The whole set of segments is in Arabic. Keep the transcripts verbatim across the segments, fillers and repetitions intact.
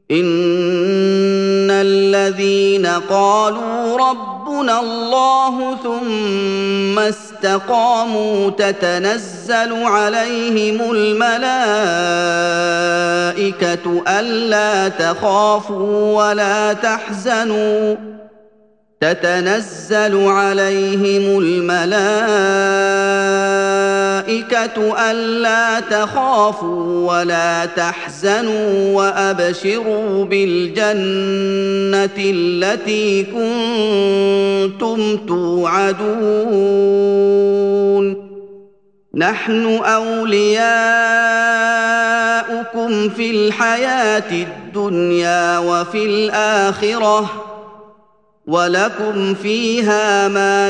إن الذين قالوا ربنا الله ثم استقاموا تتنزل عليهم الملائكة ألا تخافوا ولا تحزنوا تتنزل عليهم الملائكة ألا تخافوا ولا تحزنوا وأبشروا بالجنة التي كنتم توعدون نحن أولياؤكم في الحياة الدنيا وفي الآخرة ولكم فيها ما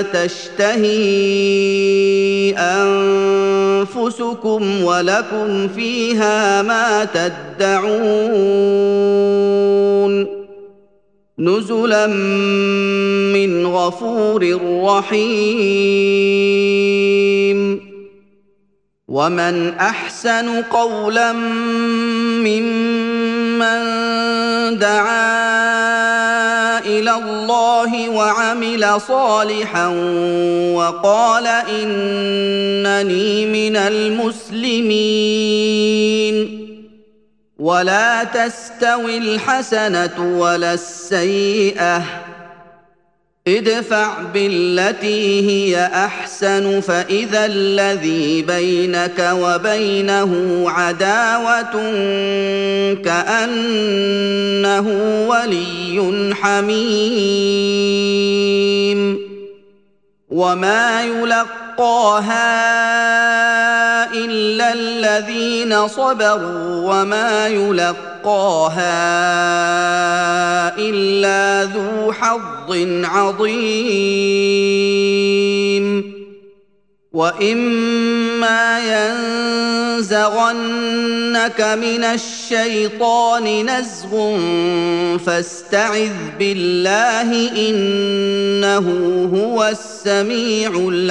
تشتهي أنفسكم ولكم فيها ما تدعون نزلا من غفور رحيم ومن أحسن قولا ممن دعا إلى الله وعمل صالحا وقال إنني من المسلمين ولا تستوي الحسنة ولا السيئة ادفع بالتي هي أحسن فإذا الذي بينك وبينه عداوة كأنه ولي حميم وما يلقاها إلا الذين صبروا وما يلقاها إلا ذو حظ عظيم وإما ينزغنك من الشيطان نزغ فاستعذ بالله إنه هو السميع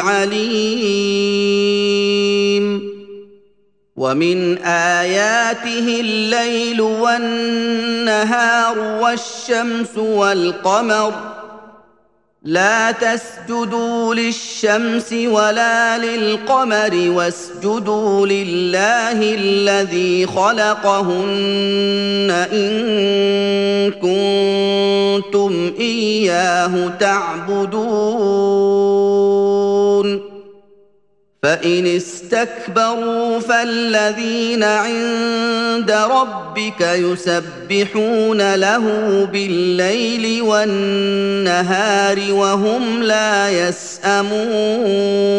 العليم ومن آياته الليل والنهار والشمس والقمر لا تسجدوا للشمس ولا للقمر واسجدوا لله الذي خلقهن إن كنتم إياه تعبدون فإن استكبروا فالذين عند ربك يسبحون له بالليل والنهار وهم لا يسأمون